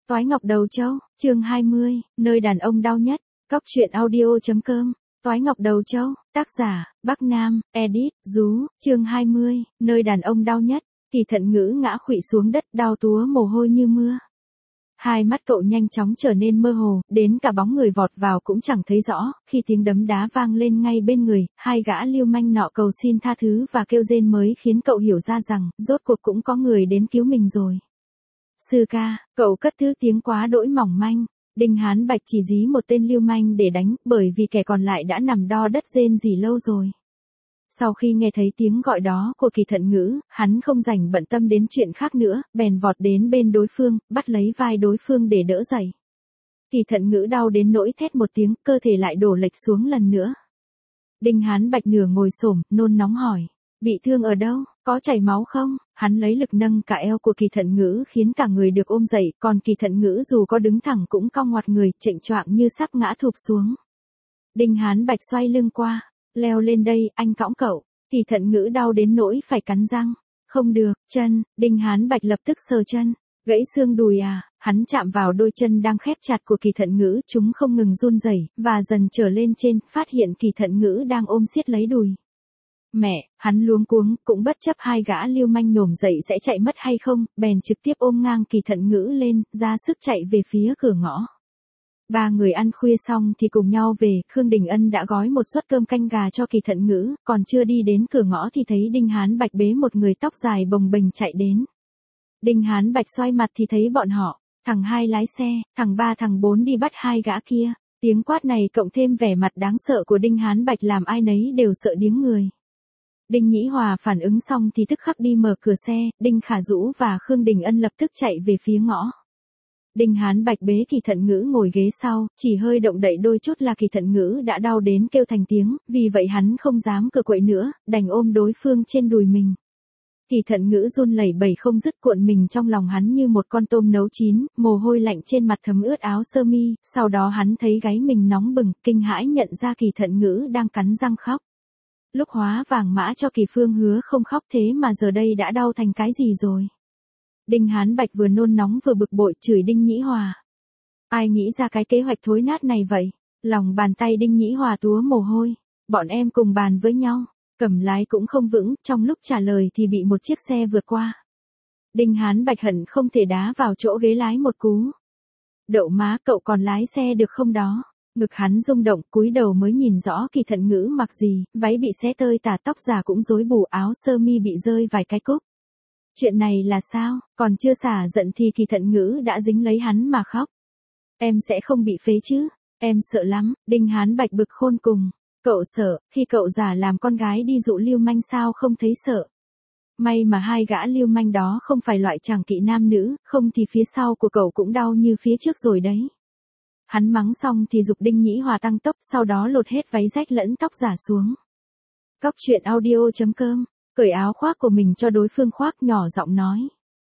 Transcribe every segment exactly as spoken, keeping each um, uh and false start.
Toái Ngọc Đầu Châu, chương hai mươi, nơi đàn ông đau nhất, Cóc truyện audio chấm com. Toái Ngọc Đầu Châu, tác giả, Bắc Nam, edit, Dú, chương hai mươi, nơi đàn ông đau nhất, Kỳ Thận Ngữ ngã khuỵu xuống đất, đau túa mồ hôi như mưa. Hai mắt cậu nhanh chóng trở nên mơ hồ, đến cả bóng người vọt vào cũng chẳng thấy rõ, khi tiếng đấm đá vang lên ngay bên người, hai gã lưu manh nọ cầu xin tha thứ và kêu rên mới khiến cậu hiểu ra rằng, rốt cuộc cũng có người đến cứu mình rồi. Sư ca, cậu cất thứ tiếng quá đỗi mỏng manh. Đinh Hán Bạch chỉ dí một tên lưu manh để đánh, bởi vì kẻ còn lại đã nằm đo đất rên rỉ lâu rồi. Sau khi nghe thấy tiếng gọi đó của Kỳ Thận Ngữ, hắn không rảnh bận tâm đến chuyện khác nữa, bèn vọt đến bên đối phương, bắt lấy vai đối phương để đỡ dậy. Kỳ Thận Ngữ đau đến nỗi thét một tiếng, cơ thể lại đổ lệch xuống lần nữa. Đinh Hán Bạch nửa ngồi xổm, nôn nóng hỏi, bị thương ở đâu, có chảy máu không? Hắn lấy lực nâng cả eo của Kỳ Thận Ngữ khiến cả người được ôm dậy, còn Kỳ Thận Ngữ dù có đứng thẳng cũng cong ngoặt người, chệch choạng như sắp ngã thụp xuống. Đinh Hán Bạch xoay lưng qua, leo lên đây, anh cõng cậu. Kỳ Thận Ngữ đau đến nỗi phải cắn răng. Không được, chân, Đinh Hán Bạch lập tức sờ chân, gãy xương đùi à? Hắn chạm vào đôi chân đang khép chặt của Kỳ Thận Ngữ, chúng không ngừng run rẩy và dần trở lên trên, phát hiện Kỳ Thận Ngữ đang ôm siết lấy đùi. Mẹ, hắn luống cuống, cũng bất chấp hai gã lưu manh nhổm dậy sẽ chạy mất hay không, bèn trực tiếp ôm ngang Kỳ Thận Ngữ lên, ra sức chạy về phía cửa ngõ. Ba người ăn khuya xong thì cùng nhau về, Khương Đình Ân đã gói một suất cơm canh gà cho Kỳ Thận Ngữ, còn chưa đi đến cửa ngõ thì thấy Đinh Hán Bạch bế một người tóc dài bồng bềnh chạy đến. Đinh Hán Bạch xoay mặt thì thấy bọn họ, thằng hai lái xe, thằng ba thằng bốn đi bắt hai gã kia. Tiếng quát này cộng thêm vẻ mặt đáng sợ của Đinh Hán Bạch làm ai nấy đều sợ điếng người. Đinh Nhĩ Hòa phản ứng xong thì tức khắc đi mở cửa xe, Đinh Khả Dũ và Khương Đình Ân lập tức chạy về phía ngõ. Đinh Hán Bạch bế Kỳ Thận Ngữ ngồi ghế sau, chỉ hơi động đậy đôi chút là Kỳ Thận Ngữ đã đau đến kêu thành tiếng, vì vậy hắn không dám cựa quậy nữa, đành ôm đối phương trên đùi mình. Kỳ Thận Ngữ run lẩy bẩy không dứt, cuộn mình trong lòng hắn như một con tôm nấu chín, mồ hôi lạnh trên mặt thấm ướt áo sơ mi, sau đó hắn thấy gáy mình nóng bừng, kinh hãi nhận ra Kỳ Thận Ngữ đang cắn răng khóc. Lúc hóa vàng mã cho Kỳ Phương hứa không khóc, thế mà giờ đây đã đau thành cái gì rồi. Đinh Hán Bạch vừa nôn nóng vừa bực bội chửi Đinh Nhĩ Hòa. Ai nghĩ ra cái kế hoạch thối nát này vậy? Lòng bàn tay Đinh Nhĩ Hòa túa mồ hôi. Bọn em cùng bàn với nhau. Cầm lái cũng không vững, trong lúc trả lời thì bị một chiếc xe vượt qua. Đinh Hán Bạch hận không thể đá vào chỗ ghế lái một cú. Đậu má, cậu còn lái xe được không đó? Ngực hắn rung động, cúi đầu mới nhìn rõ Kỳ Thận Ngữ mặc gì, váy bị xé tơi tả, tóc giả cũng rối bù, áo sơ mi bị rơi vài cái cúc. Chuyện này là sao? Còn chưa xả giận thì Kỳ Thận Ngữ đã dính lấy hắn mà khóc. Em sẽ không bị phế chứ? Em sợ lắm. Đinh Hán Bạch bực khôn cùng. Cậu sợ, khi cậu giả làm con gái đi dụ lưu manh sao không thấy sợ? May mà hai gã lưu manh đó không phải loại chàng kỵ nam nữ, không thì phía sau của cậu cũng đau như phía trước rồi đấy. Hắn mắng xong thì giục Đinh Nhĩ Hòa tăng tốc, sau đó lột hết váy rách lẫn tóc giả xuống. Cóc truyện audio chấm com, cởi áo khoác của mình cho đối phương khoác, nhỏ giọng nói.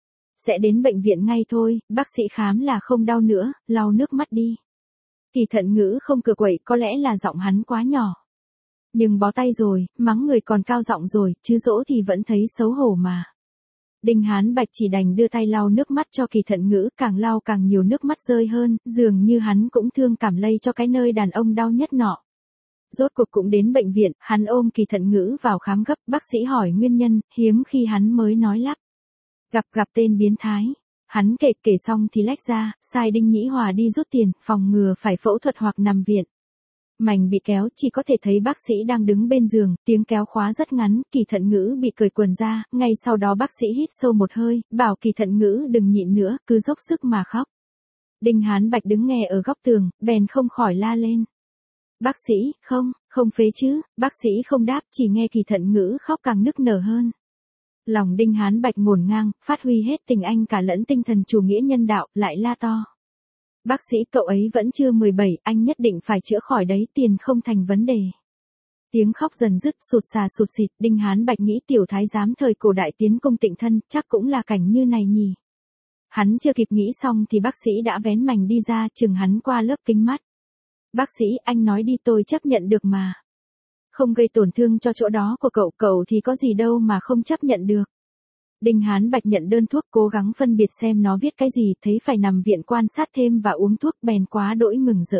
Sẽ đến bệnh viện ngay thôi, bác sĩ khám là không đau nữa, lau nước mắt đi. Kỳ Thận Ngữ không cựa quậy, có lẽ là giọng hắn quá nhỏ. Nhưng bó tay rồi, mắng người còn cao giọng rồi, chứ dỗ thì vẫn thấy xấu hổ mà. Đinh Hán Bạch chỉ đành đưa tay lau nước mắt cho Kỳ Thận Ngữ, càng lau càng nhiều nước mắt rơi hơn, dường như hắn cũng thương cảm lây cho cái nơi đàn ông đau nhất nọ. Rốt cuộc cũng đến bệnh viện, hắn ôm Kỳ Thận Ngữ vào khám gấp, bác sĩ hỏi nguyên nhân, hiếm khi hắn mới nói lắp. Gặp gặp tên biến thái. Hắn kể kể xong thì lách ra, sai Đinh Nhĩ Hòa đi rút tiền, phòng ngừa phải phẫu thuật hoặc nằm viện. Mảnh bị kéo, chỉ có thể thấy bác sĩ đang đứng bên giường, tiếng kéo khóa rất ngắn, Kỳ Thận Ngữ bị cởi quần ra, ngay sau đó bác sĩ hít sâu một hơi, bảo Kỳ Thận Ngữ đừng nhịn nữa, cứ dốc sức mà khóc. Đinh Hán Bạch đứng nghe ở góc tường, bèn không khỏi la lên. Bác sĩ, không, không phế chứ, bác sĩ không đáp, chỉ nghe Kỳ Thận Ngữ khóc càng nức nở hơn. Lòng Đinh Hán Bạch ngổn ngang, phát huy hết tình anh cả lẫn tinh thần chủ nghĩa nhân đạo, lại la to. Bác sĩ, cậu ấy vẫn chưa mười bảy, anh nhất định phải chữa khỏi đấy, tiền không thành vấn đề. Tiếng khóc dần dứt, sụt xà sụt xịt, Đinh Hán Bạch nghĩ tiểu thái giám thời cổ đại tiến công Tịnh Thân, chắc cũng là cảnh như này nhỉ. Hắn chưa kịp nghĩ xong thì bác sĩ đã vén mành đi ra, chừng hắn qua lớp kính mắt. Bác sĩ, anh nói đi, tôi chấp nhận được mà. Không gây tổn thương cho chỗ đó của cậu, cậu thì có gì đâu mà không chấp nhận được. Đinh Hán Bạch nhận đơn thuốc, cố gắng phân biệt xem nó viết cái gì, thấy phải nằm viện quan sát thêm và uống thuốc, bèn quá đỗi mừng rỡ.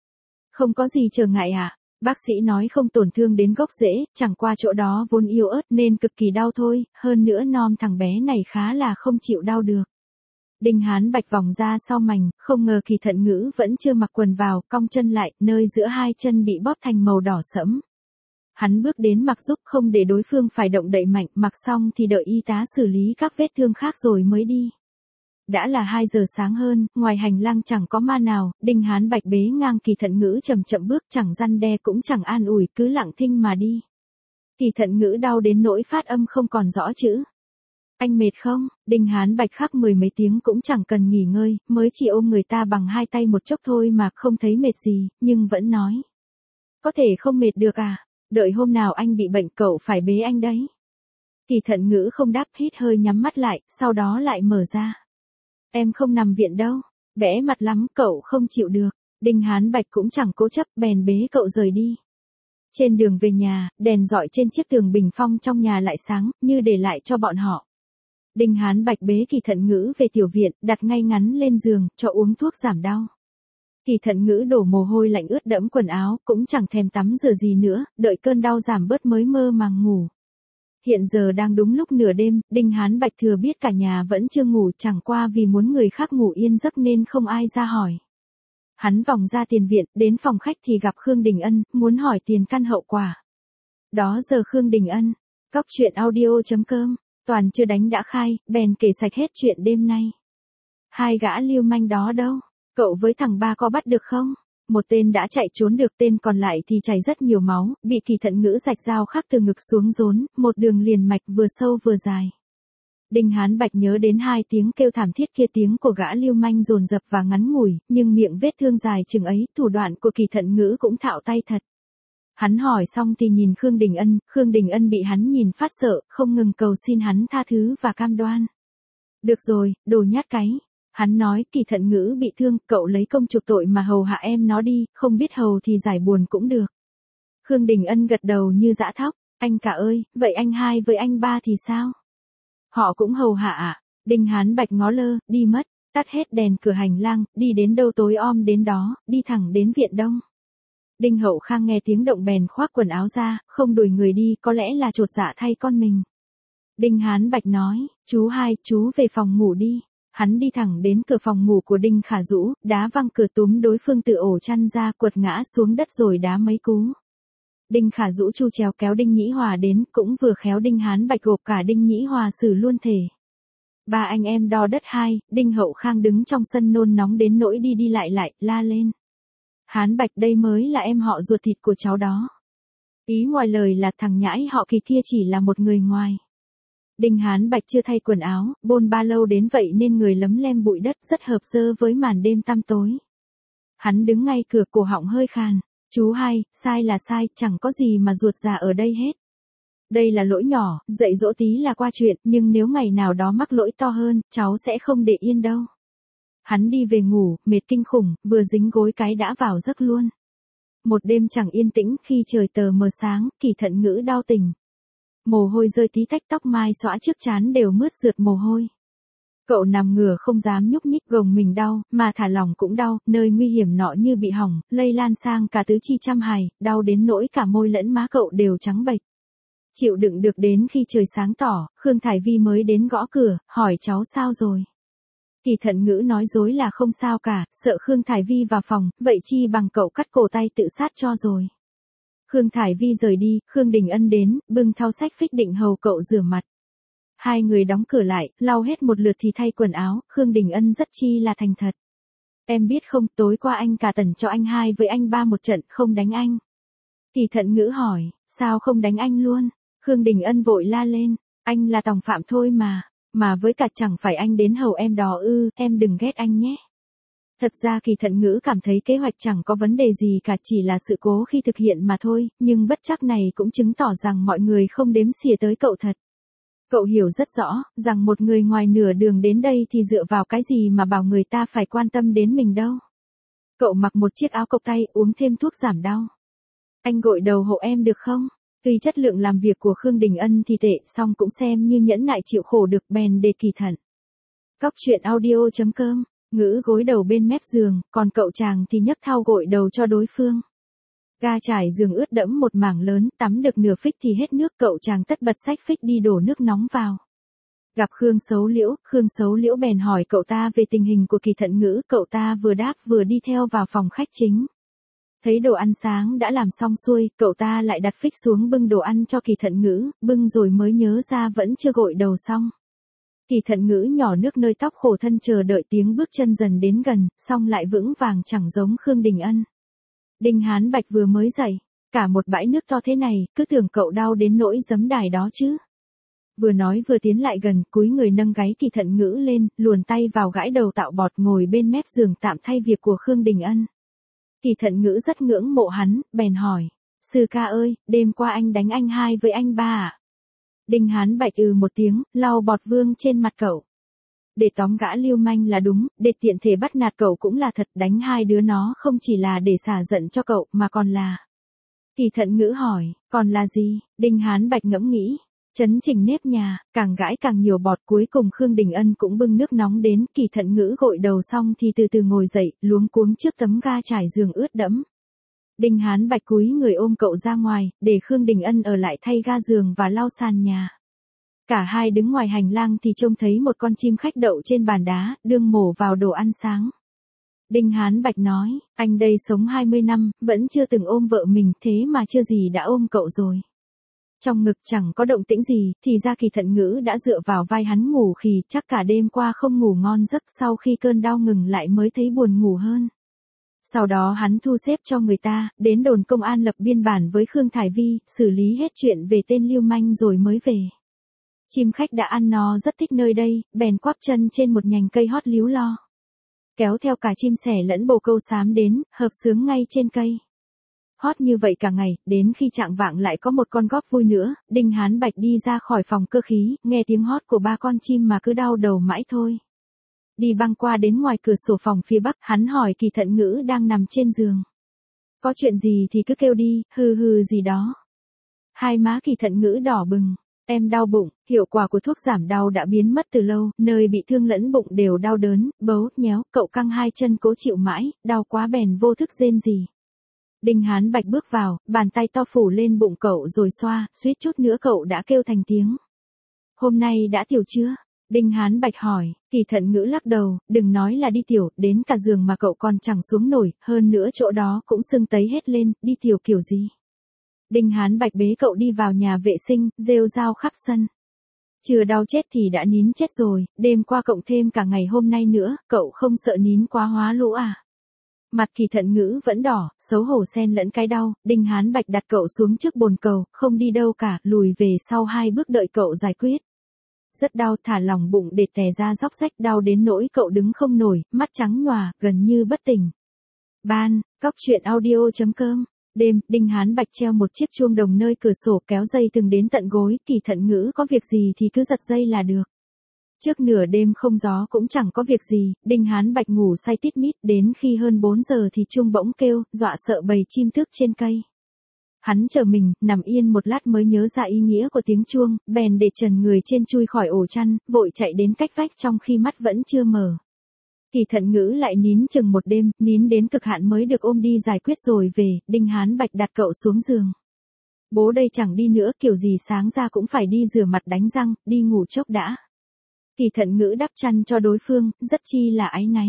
Không có gì trở ngại à? Bác sĩ nói không tổn thương đến gốc rễ, chẳng qua chỗ đó vốn yếu ớt nên cực kỳ đau thôi, hơn nữa non thằng bé này khá là không chịu đau được. Đinh Hán Bạch vòng ra sau mành, không ngờ Kỳ Thận Ngữ vẫn chưa mặc quần vào, cong chân lại, nơi giữa hai chân bị bóp thành màu đỏ sẫm. Hắn bước đến mặc giúp, không để đối phương phải động đậy mạnh, mặc xong thì đợi y tá xử lý các vết thương khác rồi mới đi. Đã là hai giờ sáng hơn, ngoài hành lang chẳng có ma nào, Đinh Hán Bạch bế ngang Kỳ Thận Ngữ chậm chậm bước, chẳng răn đe cũng chẳng an ủi, cứ lặng thinh mà đi. Kỳ Thận Ngữ đau đến nỗi phát âm không còn rõ chữ. Anh mệt không? Đinh Hán Bạch khắc mười mấy tiếng cũng chẳng cần nghỉ ngơi, mới chỉ ôm người ta bằng hai tay một chốc thôi mà không thấy mệt gì, nhưng vẫn nói. Có thể không mệt được à? Đợi hôm nào anh bị bệnh cậu phải bế anh đấy. Kỳ Thận Ngữ không đáp, hít hơi nhắm mắt lại, sau đó lại mở ra. Em không nằm viện đâu, bẽ mặt lắm, cậu không chịu được. Đinh Hán Bạch cũng chẳng cố chấp, bèn bế cậu rời đi. Trên đường về nhà, đèn rọi trên chiếc tường bình phong trong nhà lại sáng, như để lại cho bọn họ. Đinh Hán Bạch bế Kỳ Thận Ngữ về tiểu viện, đặt ngay ngắn lên giường, cho uống thuốc giảm đau. Kỳ Thận Ngữ đổ mồ hôi lạnh ướt đẫm quần áo, cũng chẳng thèm tắm rửa gì nữa, đợi cơn đau giảm bớt mới mơ màng ngủ. Hiện giờ đang đúng lúc nửa đêm, Đinh Hán Bạch thừa biết cả nhà vẫn chưa ngủ, chẳng qua vì muốn người khác ngủ yên giấc nên không ai ra hỏi. Hắn vòng ra tiền viện, đến phòng khách thì gặp Khương Đình Ân, muốn hỏi tiền căn hậu quả. Đó giờ Khương Đình Ân, cóc truyện audio chấm com, toàn chưa đánh đã khai, bèn kể sạch hết chuyện đêm nay. Hai gã lưu manh đó đâu? Cậu với thằng ba có bắt được không? Một tên đã chạy trốn được, tên còn lại thì chảy rất nhiều máu, bị Kỳ Thận Ngữ rạch dao khắc từ ngực xuống rốn, một đường liền mạch vừa sâu vừa dài. Đinh Hán Bạch nhớ đến hai tiếng kêu thảm thiết kia, tiếng của gã lưu manh dồn dập và ngắn ngủi, nhưng miệng vết thương dài chừng ấy, thủ đoạn của Kỳ Thận Ngữ cũng thạo tay thật. Hắn hỏi xong thì nhìn Khương Đình Ân, Khương Đình Ân bị hắn nhìn phát sợ, không ngừng cầu xin hắn tha thứ và cam đoan. Được rồi, đồ nhát cái. Hắn nói, Kỳ Thận Ngữ bị thương, cậu lấy công chuộc tội mà hầu hạ em nó đi, không biết hầu thì giải buồn cũng được. Khương Đình Ân gật đầu như dã thóc, anh cả ơi, vậy anh hai với anh ba thì sao? Họ cũng hầu hạ ạ. À? Đinh Hán Bạch ngó lơ, đi mất, tắt hết đèn cửa hành lang, đi đến đâu tối om đến đó, đi thẳng đến viện đông. Đinh Hậu Khang nghe tiếng động bèn khoác quần áo ra, không đuổi người đi, có lẽ là chột dạ thay con mình. Đinh Hán Bạch nói, chú hai, chú về phòng ngủ đi. Hắn đi thẳng đến cửa phòng ngủ của Đinh Khả Dũ, đá văng cửa túm đối phương từ ổ chăn ra, quật ngã xuống đất rồi đá mấy cú. Đinh Khả Dũ chu chéo kéo Đinh Nhĩ Hòa đến, cũng vừa khéo Đinh Hán Bạch gộp cả Đinh Nhĩ Hòa xử luôn thể. Ba anh em đo đất hai, Đinh Hậu Khang đứng trong sân nôn nóng đến nỗi đi đi lại lại, la lên. Hán Bạch, đây mới là em họ ruột thịt của cháu đó. Ý ngoài lời là thằng nhãi họ Kỳ kia chỉ là một người ngoài. Đinh Hán Bạch chưa thay quần áo, bôn ba lâu đến vậy nên người lấm lem bụi đất, rất hợp dơ với màn đêm tăm tối. Hắn đứng ngay cửa, cổ họng hơi khàn. Chú hai, sai là sai, chẳng có gì mà ruột già ở đây hết. Đây là lỗi nhỏ, dạy dỗ tí là qua chuyện, nhưng nếu ngày nào đó mắc lỗi to hơn, cháu sẽ không để yên đâu. Hắn đi về ngủ, mệt kinh khủng, vừa dính gối cái đã vào giấc luôn. Một đêm chẳng yên tĩnh, khi trời tờ mờ sáng, Kỳ Thận Ngữ đau tình. Mồ hôi rơi tí tách, tóc mai xõa trước trán đều mướt rượt mồ hôi. Cậu nằm ngửa không dám nhúc nhích, gồng mình đau, mà thả lỏng cũng đau, nơi nguy hiểm nọ như bị hỏng, lây lan sang cả tứ chi trăm hài, đau đến nỗi cả môi lẫn má cậu đều trắng bệch. Chịu đựng được đến khi trời sáng tỏ, Khương Thải Vi mới đến gõ cửa, hỏi cháu sao rồi. Kỳ Thận Ngữ nói dối là không sao cả, sợ Khương Thải Vi vào phòng, vậy chi bằng cậu cắt cổ tay tự sát cho rồi. Khương Thải Vi rời đi, Khương Đình Ân đến, bưng thau sách phích định hầu cậu rửa mặt. Hai người đóng cửa lại, lau hết một lượt thì thay quần áo, Khương Đình Ân rất chi là thành thật. Em biết không, tối qua anh cả tần cho anh hai với anh ba một trận, không đánh anh. Kỳ Thận Ngữ hỏi, sao không đánh anh luôn? Khương Đình Ân vội la lên, anh là tòng phạm thôi mà, mà với cả chẳng phải anh đến hầu em đó ư, em đừng ghét anh nhé. Thật ra Kỳ Thận Ngữ cảm thấy kế hoạch chẳng có vấn đề gì cả, chỉ là sự cố khi thực hiện mà thôi, nhưng bất trắc này cũng chứng tỏ rằng mọi người không đếm xỉa tới cậu thật. Cậu hiểu rất rõ, rằng một người ngoài nửa đường đến đây thì dựa vào cái gì mà bảo người ta phải quan tâm đến mình đâu. Cậu mặc một chiếc áo cộc tay, uống thêm thuốc giảm đau. Anh gội đầu hộ em được không? Tuy chất lượng làm việc của Khương Đình Ân thì tệ, song cũng xem như nhẫn nại chịu khổ được, bèn đề Kỳ Thận. Cóc truyện audio chấm com, Ngữ gối đầu bên mép giường, còn cậu chàng thì nhấc thau gội đầu cho đối phương. Ga trải giường ướt đẫm một mảng lớn, tắm được nửa phích thì hết nước, cậu chàng tất bật xách phích đi đổ nước nóng vào. Gặp Khương Sấu Liễu, Khương Sấu Liễu bèn hỏi cậu ta về tình hình của Kỳ Thận Ngữ, cậu ta vừa đáp vừa đi theo vào phòng khách chính. Thấy đồ ăn sáng đã làm xong xuôi, cậu ta lại đặt phích xuống bưng đồ ăn cho Kỳ Thận Ngữ, bưng rồi mới nhớ ra vẫn chưa gội đầu xong. Kỳ Thận Ngữ nhỏ nước nơi tóc, khổ thân chờ đợi tiếng bước chân dần đến gần, song lại vững vàng chẳng giống Khương Đình Ân. Đinh Hán Bạch vừa mới dậy, cả một bãi nước to thế này, cứ tưởng cậu đau đến nỗi giấm đài đó chứ. Vừa nói vừa tiến lại gần, cúi người nâng gáy Kỳ Thận Ngữ lên, luồn tay vào gãi đầu tạo bọt, ngồi bên mép giường tạm thay việc của Khương Đình Ân. Kỳ Thận Ngữ rất ngưỡng mộ hắn, bèn hỏi, sư ca ơi, đêm qua anh đánh anh hai với anh ba à? Đinh Hán Bạch ừ một tiếng, lau bọt vương trên mặt cậu. Để tóm gã lưu manh là đúng, để tiện thể bắt nạt cậu cũng là thật, đánh hai đứa nó không chỉ là để xả giận cho cậu mà còn là... Kỳ Thận Ngữ hỏi, còn là gì? Đinh Hán Bạch ngẫm nghĩ, chấn chỉnh nếp nhà, càng gãi càng nhiều bọt, cuối cùng Khương Đình Ân cũng bưng nước nóng đến. Kỳ Thận Ngữ gội đầu xong thì từ từ ngồi dậy, luống cuống trước tấm ga trải giường ướt đẫm. Đinh Hán Bạch cúi người ôm cậu ra ngoài, để Khương Đình Ân ở lại thay ga giường và lau sàn nhà. Cả hai đứng ngoài hành lang thì trông thấy một con chim khách đậu trên bàn đá, đương mổ vào đồ ăn sáng. Đinh Hán Bạch nói, anh đây sống hai mươi năm, vẫn chưa từng ôm vợ mình, thế mà chưa gì đã ôm cậu rồi. Trong ngực chẳng có động tĩnh gì, thì ra Kỳ Thận Ngữ đã dựa vào vai hắn ngủ khì, chắc cả đêm qua không ngủ ngon giấc, sau khi cơn đau ngừng lại mới thấy buồn ngủ hơn. Sau đó hắn thu xếp cho người ta, đến đồn công an lập biên bản với Khương Thải Vi, xử lý hết chuyện về tên lưu manh rồi mới về. Chim khách đã ăn no rất thích nơi đây, bèn quắp chân trên một nhành cây hót líu lo. Kéo theo cả chim sẻ lẫn bồ câu xám đến, hợp sướng ngay trên cây. Hót như vậy cả ngày, đến khi chạng vạng lại có một con góp vui nữa. Đinh Hán Bạch đi ra khỏi phòng cơ khí, nghe tiếng hót của ba con chim mà cứ đau đầu mãi thôi. Đi băng qua đến ngoài cửa sổ phòng phía bắc, hắn hỏi Kỳ Thận Ngữ đang nằm trên giường. Có chuyện gì thì cứ kêu đi, hừ hừ gì đó. Hai má Kỳ Thận Ngữ đỏ bừng. Em đau bụng, hiệu quả của thuốc giảm đau đã biến mất từ lâu, nơi bị thương lẫn bụng đều đau đớn, bấu, nhéo, cậu căng hai chân cố chịu mãi, đau quá bèn vô thức rên rỉ. Đinh Hán Bạch bước vào, bàn tay to phủ lên bụng cậu rồi xoa, suýt chút nữa cậu đã kêu thành tiếng. Hôm nay đã tiểu chưa? Đinh Hán Bạch hỏi. Kỳ Thận Ngữ lắc đầu, đừng nói là đi tiểu, đến cả giường mà cậu còn chẳng xuống nổi, hơn nữa chỗ đó cũng sưng tấy hết lên, đi tiểu kiểu gì? Đinh Hán Bạch bế cậu đi vào nhà vệ sinh, rêu rao khắp sân. Chưa đau chết thì đã nín chết rồi, đêm qua cộng thêm cả ngày hôm nay nữa, cậu không sợ nín quá hóa lũ à? Mặt Kỳ Thận Ngữ vẫn đỏ, xấu hổ xen lẫn cái đau. Đinh Hán Bạch đặt cậu xuống trước bồn cầu, không đi đâu cả, lùi về sau hai bước đợi cậu giải quyết. Rất đau, thả lỏng bụng để tè ra róc rách, đau đến nỗi cậu đứng không nổi, mắt trắng nhòa, gần như bất tỉnh. Ban, cóc truyện audio chấm com. Đêm, Đinh Hán Bạch treo một chiếc chuông đồng nơi cửa sổ, kéo dây từng đến tận gối. Kỳ Thận Ngữ có việc gì thì cứ giật dây là được. Trước nửa đêm không gió cũng chẳng có việc gì, Đinh Hán Bạch ngủ say tít mít, đến khi hơn bốn giờ thì chuông bỗng kêu, dọa sợ bầy chim tước trên cây. Hắn chờ mình, nằm yên một lát mới nhớ ra ý nghĩa của tiếng chuông, bèn để trần người trên chui khỏi ổ chăn, vội chạy đến cách vách trong khi mắt vẫn chưa mở. Kỳ Thận Ngữ lại nín chừng một đêm, nín đến cực hạn mới được ôm đi giải quyết rồi về. Đinh Hán Bạch đặt cậu xuống giường. Bố đây chẳng đi nữa, kiểu gì sáng ra cũng phải đi rửa mặt đánh răng, đi ngủ chốc đã. Kỳ Thận Ngữ đắp chăn cho đối phương, rất chi là áy náy.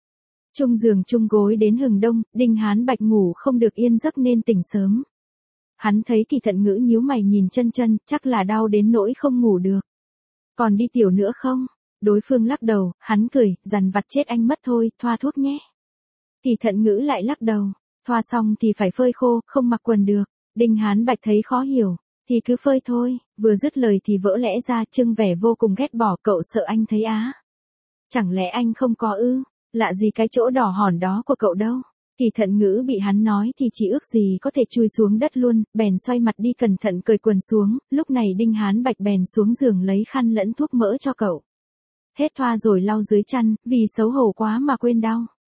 Chung giường chung gối đến hừng đông, Đinh Hán Bạch ngủ không được yên giấc nên tỉnh sớm. Hắn thấy Kỳ Thận Ngữ nhíu mày nhìn chân chân, chắc là đau đến nỗi không ngủ được. Còn đi tiểu nữa không? Đối phương lắc đầu, hắn cười, dằn vặt chết anh mất thôi, thoa thuốc nhé. Kỳ Thận Ngữ lại lắc đầu, thoa xong thì phải phơi khô, không mặc quần được. Đinh Hán Bạch thấy khó hiểu, thì cứ phơi thôi. Vừa dứt lời thì vỡ lẽ ra, trưng vẻ vô cùng ghét bỏ, cậu sợ anh thấy á? Chẳng lẽ anh không có ư? Lạ gì cái chỗ đỏ hòn đó của cậu đâu. Kỳ Thận Ngữ bị hắn nói thì chỉ ước gì có thể chui xuống đất luôn, bèn xoay mặt đi cẩn thận cởi quần xuống. Lúc này Đinh Hán Bạch bèn xuống giường lấy khăn lẫn thuốc mỡ cho cậu. Hết thoa rồi lau dưới chăn, vì xấu hổ quá mà quên đau.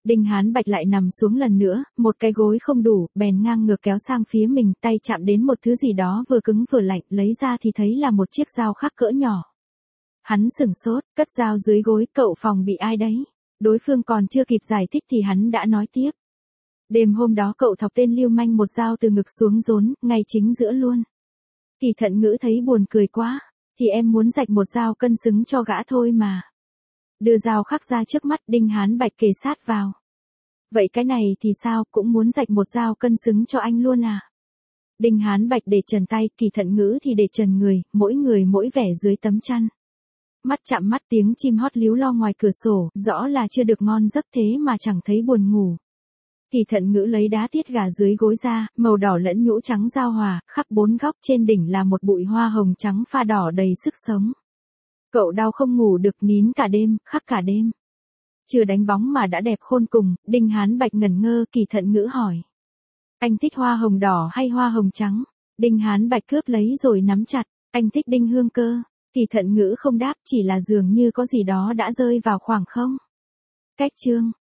Đinh Hán Bạch lại nằm xuống lần nữa, một cái gối không đủ, bèn ngang ngược kéo sang phía mình, tay chạm đến một thứ gì đó vừa cứng vừa lạnh, lấy ra thì thấy là một chiếc dao khắc cỡ nhỏ. Hắn sửng sốt, cất dao dưới gối, cậu phòng bị ai đấy? Đối phương còn chưa kịp giải thích thì hắn đã nói tiếp. Đêm hôm đó cậu thọc tên lưu manh một dao từ ngực xuống rốn, ngay chính giữa luôn. Kỳ Thận Ngữ thấy buồn cười quá, thì em muốn rạch một dao cân xứng cho gã thôi mà. Đưa dao khắc ra trước mắt, Đinh Hán Bạch kề sát vào. Vậy cái này thì sao, cũng muốn rạch một dao cân xứng cho anh luôn à? Đinh Hán Bạch để trần tay, Kỳ Thận Ngữ thì để trần người, mỗi người mỗi vẻ dưới tấm chăn. Mắt chạm mắt, tiếng chim hót líu lo ngoài cửa sổ, rõ là chưa được ngon giấc thế mà chẳng thấy buồn ngủ. Kỳ Thận Ngữ lấy đá tiết gà dưới gối ra, màu đỏ lẫn nhũ trắng giao hòa, khắp bốn góc, trên đỉnh là một bụi hoa hồng trắng pha đỏ đầy sức sống. Cậu đau không ngủ được, nín cả đêm, khắc cả đêm. Chưa đánh bóng mà đã đẹp khôn cùng, Đinh Hán Bạch ngẩn ngơ, Kỳ Thận Ngữ hỏi. Anh thích hoa hồng đỏ hay hoa hồng trắng? Đinh Hán Bạch cướp lấy rồi nắm chặt, anh thích đinh hương cơ. Kỳ Thận Ngữ không đáp, chỉ là dường như có gì đó đã rơi vào khoảng không. Cách chương.